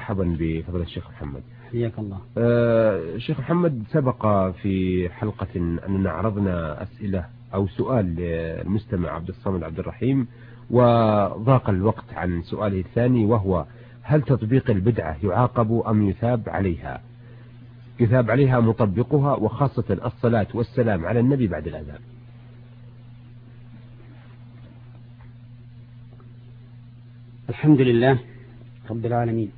مرحبا بفضل الشيخ محمد. حياك الله. شيخ محمد، سبق في حلقة أننا عرضنا أسئلة أو سؤال للمستمع عبد الصمد عبد الرحيم، وضاق الوقت عن سؤاله الثاني، وهو: هل تطبيق البدعة يعاقب أم يثاب عليها؟ يثاب عليها مطبقها، وخاصة الصلاة والسلام على النبي بعد الأذان. الحمد لله رب العالمين.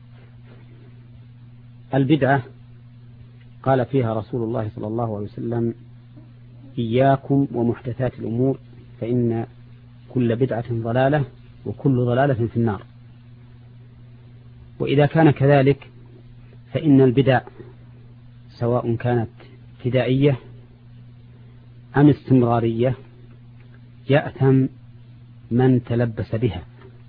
البدعة قال فيها رسول الله صلى الله عليه وسلم: إياكم ومحدثات الأمور فإن كل بدعة ضلالة وكل ضلالة في النار. وإذا كان كذلك فإن البدع سواء كانت ابتدائية أم استمرارية يأثم من تلبس بها،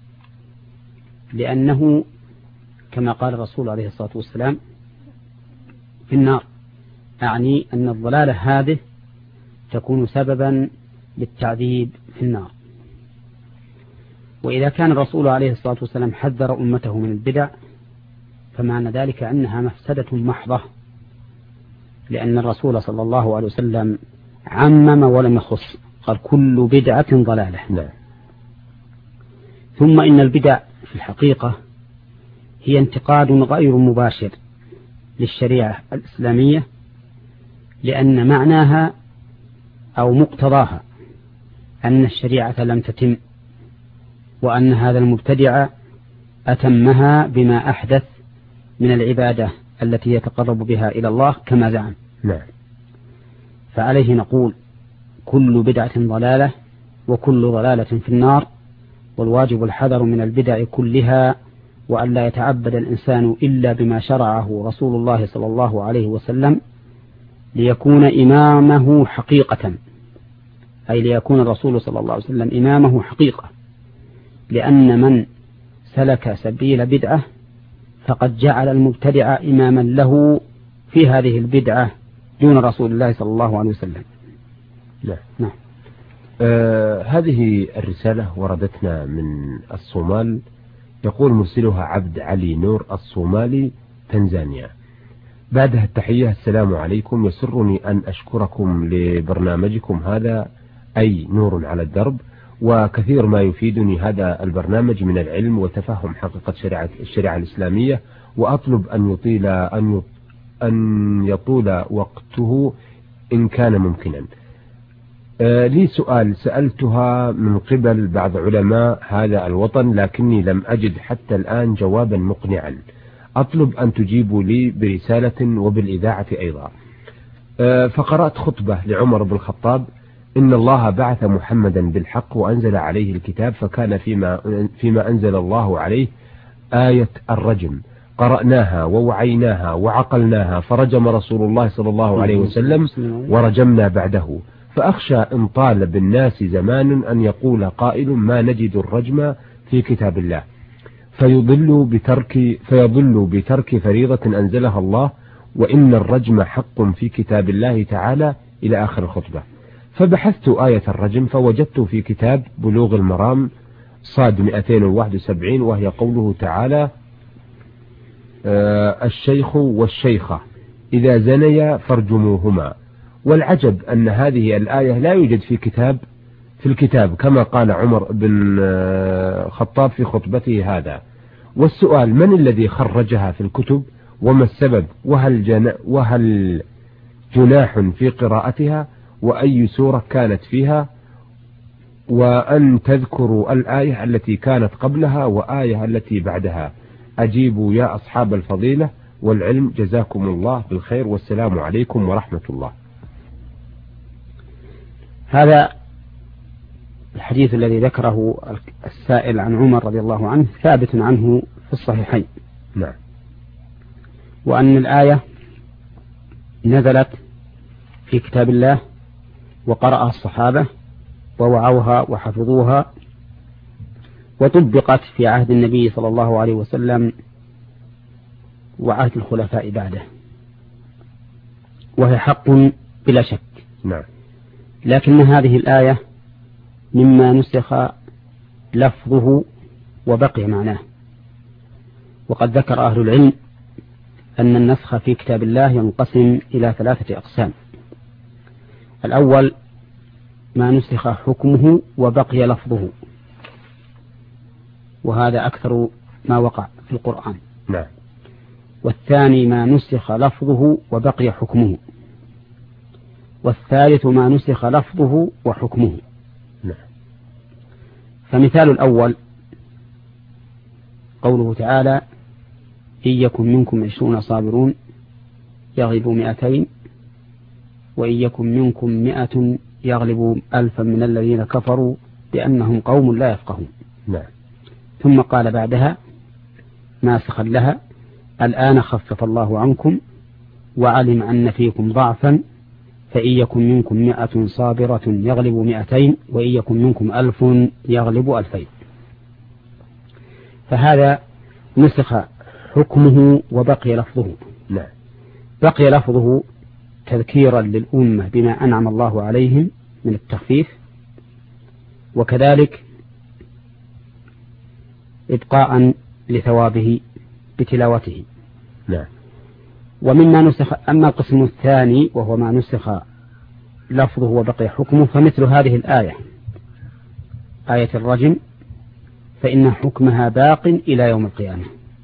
لأنه كما قال الرسول عليه الصلاة والسلام في النار، أعني أن الضلالة هذه تكون سببا للتعذيب في النار. وإذا كان الرسول عليه الصلاة والسلام حذر أمته من البدع فمعنى ذلك أنها مفسدة محضة، لأن الرسول صلى الله عليه وسلم عمم ولم يخص، قال: كل بدعة ضلالة. لا. ثم إن البدع في الحقيقة هي انتقاد غير مباشر للشريعة الإسلامية، لأن معناها أو مقتضاها أن الشريعة لم تتم، وأن هذا المبتدع أتمها بما أحدث من العبادة التي يتقرب بها إلى الله كما زعم. نعم. فعليه نقول: كل بدعة ضلالة وكل ضلالة في النار، والواجب الحذر من البدع كلها، وأن لا يتعبد الإنسان إلا بما شرعه رسول الله صلى الله عليه وسلم ليكون إمامه حقيقة، أي ليكون الرسول صلى الله عليه وسلم إمامه حقيقة، لأن من سلك سبيل بدعة فقد جعل المبتدع إماما له في هذه البدعة دون رسول الله صلى الله عليه وسلم. نعم. هذه الرسالة وردتنا من الصومال، يقول مرسلها عبد علي نور الصومالي، تنزانيا. بعدها التحية: السلام عليكم، يسرني أن أشكركم لبرنامجكم هذا، أي نور على الدرب، وكثير ما يفيدني هذا البرنامج من العلم وتفهم حقيقة الشريعة الإسلامية، وأطلب أن يطول وقته إن كان ممكنا. لي سؤال سألتها من قبل بعض علماء هذا الوطن، لكني لم أجد حتى الآن جوابا مقنعا. أطلب أن تجيبوا لي برسالة وبالإذاعة أيضا. فقرأت خطبة لعمر بن الخطاب: إن الله بعث محمدا بالحق وأنزل عليه الكتاب، فكان فيما أنزل الله عليه آية الرجم، قرأناها ووعيناها وعقلناها، فرجم رسول الله صلى الله عليه وسلم ورجمنا بعده. فأخشى إن طال بالناس زمان أن يقول قائل: ما نجد الرجم في كتاب الله، فيضل بترك فريضة أنزلها الله، وإن الرجم حق في كتاب الله تعالى، إلى آخر الخطبة. فبحثت آية الرجم فوجدت في كتاب بلوغ المرام صاد 271، وهي قوله تعالى: الشيخ والشيخة إذا زنيا فارجموهما. والعجب أن هذه الآية لا يوجد في الكتاب كما قال عمر بن الخطاب في خطبته هذا. والسؤال: من الذي خرجها في الكتب، وما السبب، وهل جناح في قراءتها، وأي سورة كانت فيها، وأن تذكروا الآية التي كانت قبلها وآية التي بعدها. أجيبوا يا أصحاب الفضيلة والعلم، جزاكم الله بالخير، والسلام عليكم ورحمة الله. هذا الحديث الذي ذكره السائل عن عمر رضي الله عنه ثابت عنه في الصحيحين. نعم. وأن الآية نزلت في كتاب الله وقرأها الصحابة ووعوها وحفظوها، وطبقت في عهد النبي صلى الله عليه وسلم وعهد الخلفاء بعده، وهي حق بلا شك. نعم. لكن هذه الآية مما نسخ لفظه وبقي معناه، وقد ذكر أهل العلم أن النسخ في كتاب الله ينقسم إلى 3 أقسام. الأول ما نسخ حكمه وبقي لفظه، وهذا أكثر ما وقع في القرآن. نعم. والثاني ما نسخ لفظه وبقي حكمه. والثالث ما نسخ لفظه وحكمه. نعم. فمثال الأول قوله تعالى: إن يكن منكم 20 صابرون يغلبوا 200 وإن يكن منكم 100 يغلبوا 1000 من الذين كفروا بأنهم قوم لا يفقهون. نعم. ثم قال بعدها ناسخا لها: الآن خفف الله عنكم وعلم أن فيكم ضعفا فإن يكن منكم 100 صابرة يغلبوا 200 وإن يكن منكم 1000 يغلبوا 2000. فهذا نسخ حكمه وبقي لفظه. نعم. بقي لفظه تذكيرا للأمة بما أنعم الله عليهم من التخفيف، وكذلك إبقاء لثوابه بتلاوته. نعم. ومما نسخ. أما القسم الثاني وهو ما نسخ لفظه وبقي حكمه، فمثل هذه الآية، آية الرجم، فإن حكمها باق إلى يوم القيامة،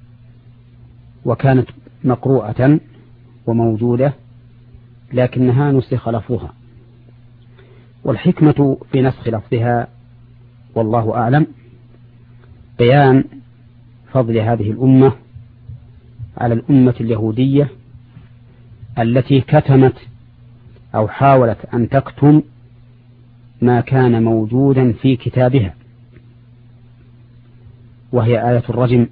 وكانت مقروءة وموجودة لكنها نسخ لفظها. والحكمة في نسخ لفظها والله أعلم بيان فضل هذه الأمة على الأمة اليهودية التي كتمت أو حاولت أن تكتم ما كان موجودا في كتابها، وهي آية الرجم.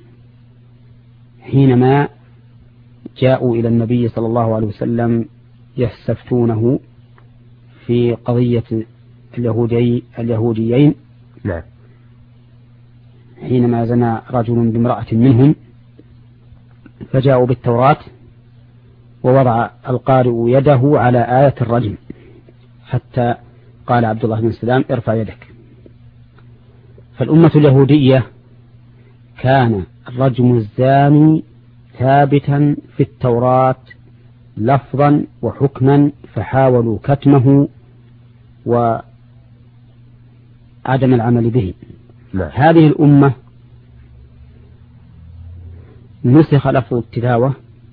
حينما جاءوا إلى النبي صلى الله عليه وسلم يستفتونه في قضية اليهوديين، نعم، حينما زنى رجل بامرأة منهم، فجاءوا بالتوراة ووضع القارئ يده على آية الرجم حتى قال عبد الله بن سلام: ارفع يدك. فالأمة اليهودية كان رجم الزاني ثابتا في التوراة لفظا وحكما، فحاولوا كتمه وعدم العمل به. هذه الأمة نسخ لفظ التلاوة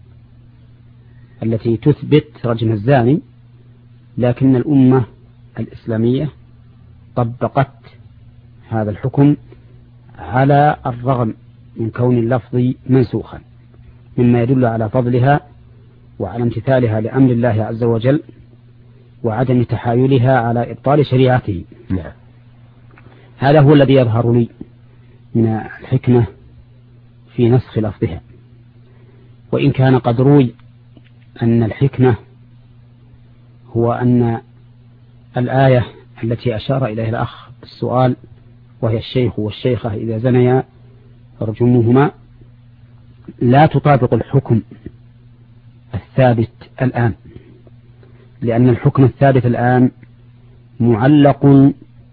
التي تثبت رجم الزاني، لكن الأمة الإسلامية طبقت هذا الحكم على الرغم من كون اللفظ منسوخا، مما يدل على فضلها وعلى امتثالها لأمر الله عز وجل وعدم تحايلها على إبطال شريعته. نعم. هذا هو الذي يظهر لي من الحكمة في نسخ لفظها. وإن كان قد روي أن الحكمة هو أن الآية التي أشار إليها الأخ بالسؤال، وهي الشيخ والشيخة إذا زنيا فارجموهما، لا تطابق الحكم الثابت الآن، لأن الحكم الثابت الآن معلق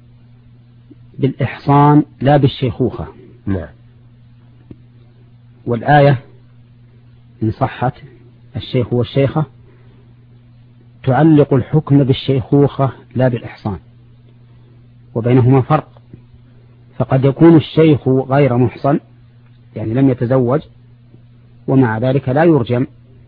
بالإحصان لا بالشيخوخة. نعم. والآية إن صحت الشيخ والشيخة تعلق الحكم بالشيخوخة لا بالإحصان، وبينهما فرق. فقد يكون الشيخ غير محصن، يعني لم يتزوج، ومع ذلك لا يرجم،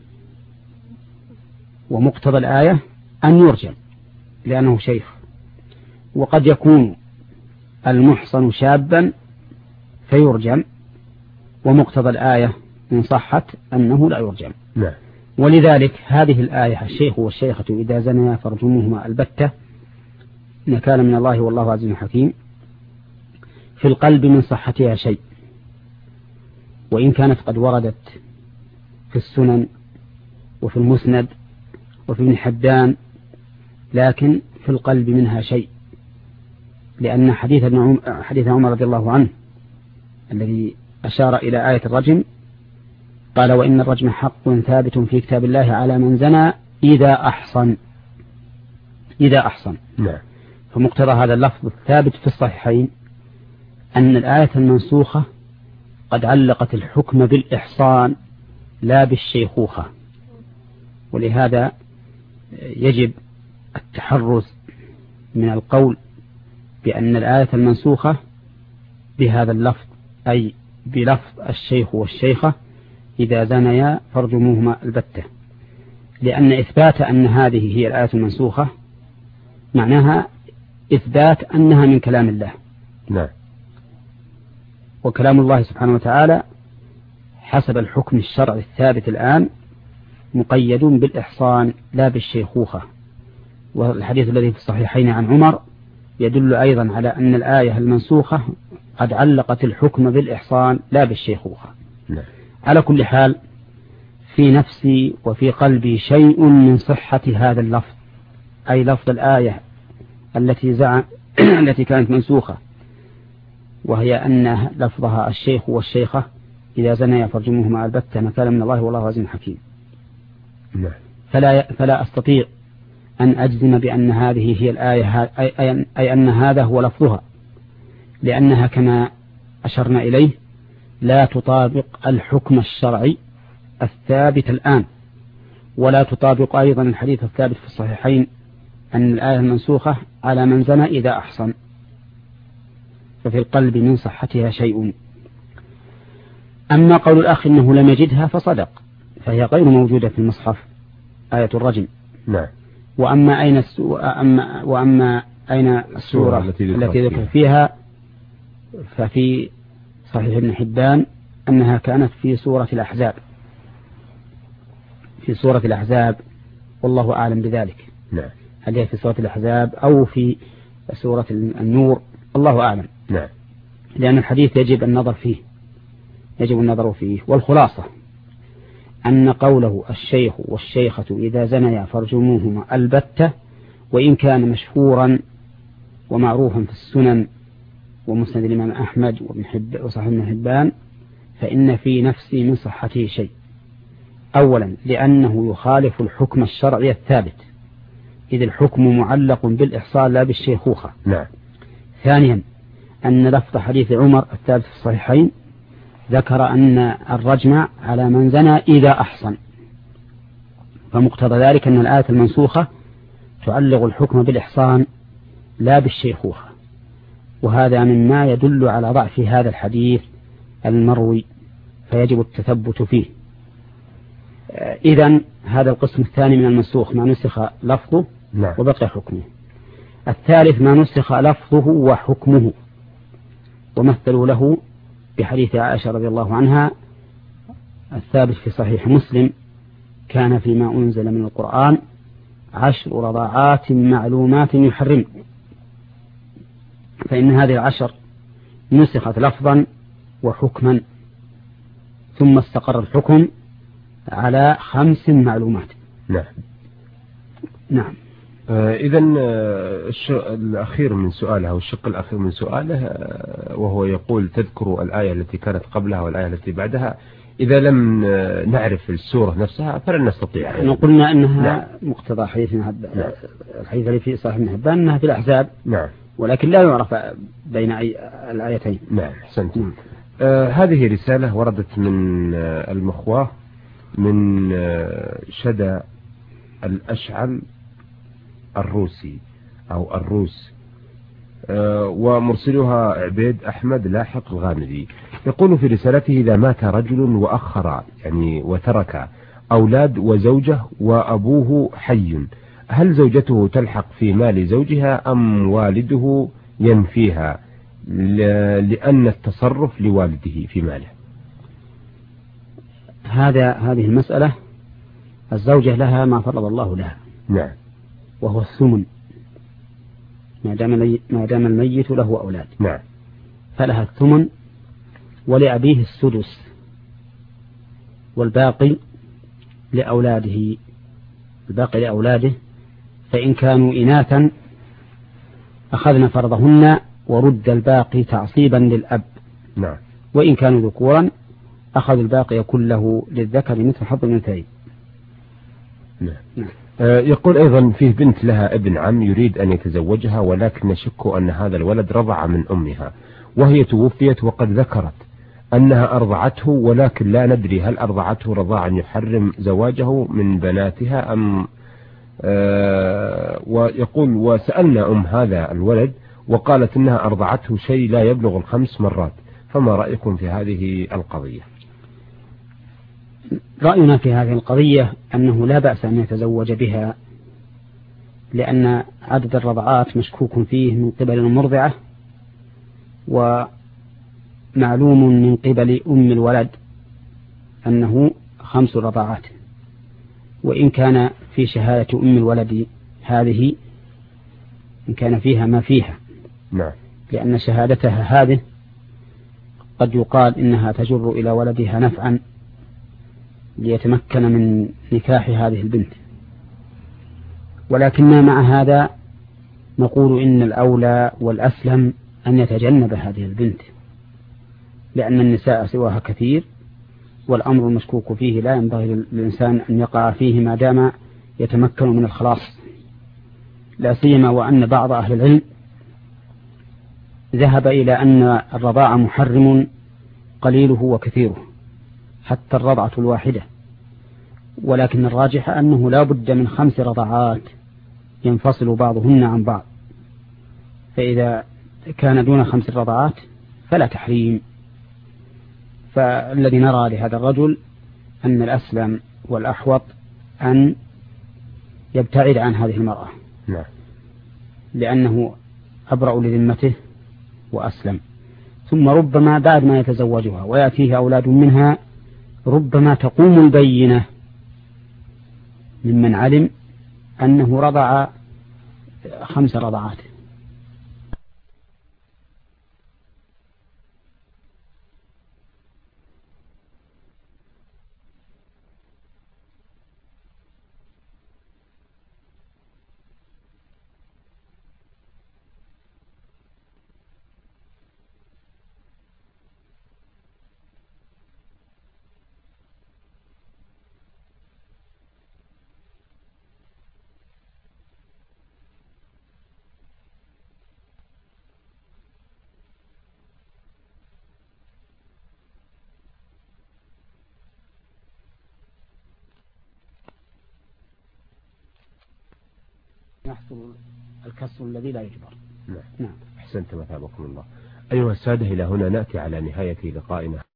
ومقتضى الآية أن يرجم لأنه شيخ. وقد يكون المحصن شابا فيرجم، ومقتضى الآية إن صحت أنه لا يرجم. نعم. ولذلك هذه الآية الشيخ والشيخة إذا زنيا فارجموهما البتة نكال من الله والله عزيز حكيم، في القلب من صحتها شيء، وإن كانت قد وردت في السنن وفي المسند وفي ابن حبان، لكن في القلب منها شيء، لأن حديث عمر رضي الله عنه الذي أشار إلى آية الرجم قال: وإن الرجم حق ثابت في كتاب الله على من زنى إذا أحصن. نعم. فمقتضى هذا اللفظ الثابت في الصحيحين أن الآية المنسوخة قد علقت الحكم بالإحصان لا بالشيخوخة، ولهذا يجب التحرز من القول بأن الآية المنسوخة بهذا اللفظ، أي بلفظ الشيخ والشيخة إذا زنيا فارجموهما البتة، لأن إثبات أن هذه هي الآية المنسوخة معناها إثبات أنها من كلام الله. نعم. وكلام الله سبحانه وتعالى حسب الحكم الشرعي الثابت الآن مقيد بالإحصان لا بالشيخوخة. والحديث الذي في الصحيحين عن عمر يدل أيضا على أن الآية المنسوخة قد علقت الحكم بالإحصان لا بالشيخوخة. نعم. على كل حال في نفسي وفي قلبي شيء من صحة هذا اللفظ، أي لفظ الآية التي كانت منسوخة، وهي أن لفظها الشيخ والشيخة إذا زنيا فارجموهما البتة نكالا من الله والله عزيز حكيم. نعم. فلا أستطيع أن أجزم بأن هذه هي الآية، أي أن هذا هو لفظها، لأنها كما أشرنا إليه لا تطابق الحكم الشرعي الثابت الآن، ولا تطابق أيضا الحديث الثابت في الصحيحين أن الآية المنسوخة على من زنى إذا أحصن، ففي القلب من صحتها شيء. أما قول الأخ إنه لم يجدها فصدق، فهي غير موجودة في المصحف آية الرجم. نعم. وأما أين السورة التي ذكر فيها ففي صحيح ابن حبان أنها كانت في سورة الأحزاب، والله أعلم بذلك. نعم. هل هي في سورة الأحزاب أو في سورة النور، الله أعلم. نعم. لأن الحديث يجب النظر فيه. والخلاصة أن قوله الشيخ والشيخة إذا زنيا فارجموهما البتة، وإن كان مشهورا ومعروفا في السنن ومسند الإمام أحمد وصحيح ابن حبان، فإن في نفسي من صحته شيء. أولا لأنه يخالف الحكم الشرعي الثابت، إذ الحكم معلق بالإحصان لا بالشيخوخة. نعم. ثانيا أن لفظ حديث عمر الثابت في الصحيحين ذكر أن الرجم على من زنى إذا أحصن، فمقتضى ذلك أن الآية المنسوخة تعلق الحكم بالإحصان لا بالشيخوخة، وهذا مما يدل على ضعف هذا الحديث المروي، فيجب التثبت فيه. إذن هذا القسم الثاني من المنسوخ ما نسخ لفظه وبقي حكمه. الثالث ما نسخ لفظه وحكمه، ومثلوا له بحديث عائشة رضي الله عنها الثابت في صحيح مسلم: كان فيما أنزل من القرآن 10 رضاعات معلومات يحرم، فإن هذه 10 نسخت لفظا وحكما، ثم استقر الحكم على 5 معلومات. نعم. نعم. إذن الأخير من سؤاله أو الشق الأخير من سؤاله وهو يقول: تذكر الآية التي كانت قبلها والآية التي بعدها، إذا لم نعرف السورة نفسها فلن نستطيع. نحن قلنا أنها مقتضى حديث الحديث الذي في صحيح ابن حبان أنها في الأحزاب. نعم. ولكن لا يعرف بين الآيتين. نعم. أحسنت. هذه رسالة وردت من المخواه من شدى الأشعل الروسي أو الروس، ومرسلها عبيد أحمد لاحق الغامدي. يقول في رسالته: إذا مات رجل وأخر يعني وترك أولاد وزوجة وأبوه حي، هل زوجته تلحق في مال زوجها أم والده ينفيها لأن التصرف لوالده في ماله؟ هذه المسألة الزوجة لها ما فرض الله لها. نعم. وهو الثمن ما دام الميت له أولاد. نعم. فلها الثمن، ولأبيه السدس، والباقي لأولاده. فإن كانوا إناثا أخذنا فرضهن ورد الباقي تعصيبا للأب. نعم. وإن كانوا ذكورا أخذ الباقي كله للذكر مثل حظ الأنثيين. نعم. يقول أيضا: فيه بنت لها ابن عم يريد أن يتزوجها، ولكن نشك أن هذا الولد رضع من أمها وهي توفيت وقد ذكرت أنها أرضعته، ولكن لا ندري هل أرضعته رضاعا يحرم زواجه من بناتها أم ويقول وسألنا هذا الولد وقالت أنها أرضعته شيء لا يبلغ 5 مرات، فما رأيكم في هذه القضية؟ رأينا في هذه القضية أنه لا بأس أن يتزوج بها، لأن عدد الرضعات مشكوك فيه من قبل المرضعة، ومعلوم من قبل أم الولد أنه 5 رضعات، وإن كان في شهادة أم الولد هذه إن كان فيها ما فيها، نعم، لأن شهادتها هذه قد يقال إنها تجر إلى ولدها نفعا ليتمكن من نكاح هذه البنت، ولكننا مع هذا نقول إن الأولى والأسلم أن يتجنب هذه البنت، لأن النساء سواها كثير، والأمر المشكوك فيه لا ينبغي للإنسان أن يقع فيه ما دام يتمكن من الخلاص، لا سيما وأن بعض أهل العلم ذهب إلى أن الرضاع محرم قليله وكثيره حتى الرضعة الواحدة، ولكن الراجح أنه لا بد من 5 رضعات ينفصل بعضهن عن بعض، فإذا كان دون 5 رضعات فلا تحريم. فالذي نرى لهذا الرجل أن الأسلم والأحوط أن يبتعد عن هذه المرأة، نعم، لأنه أبرأ لذمته وأسلم. ثم ربما بعد ما يتزوجها ويأتيه أولاد منها ربما تقوم البينة ممن علم أنه رضع 5 رضعات. يحصل الكسر الذي لا يجبر. نعم. أحسنت مثابكم الله. أيها السادة، إلى هنا نأتي على نهاية لقائنا.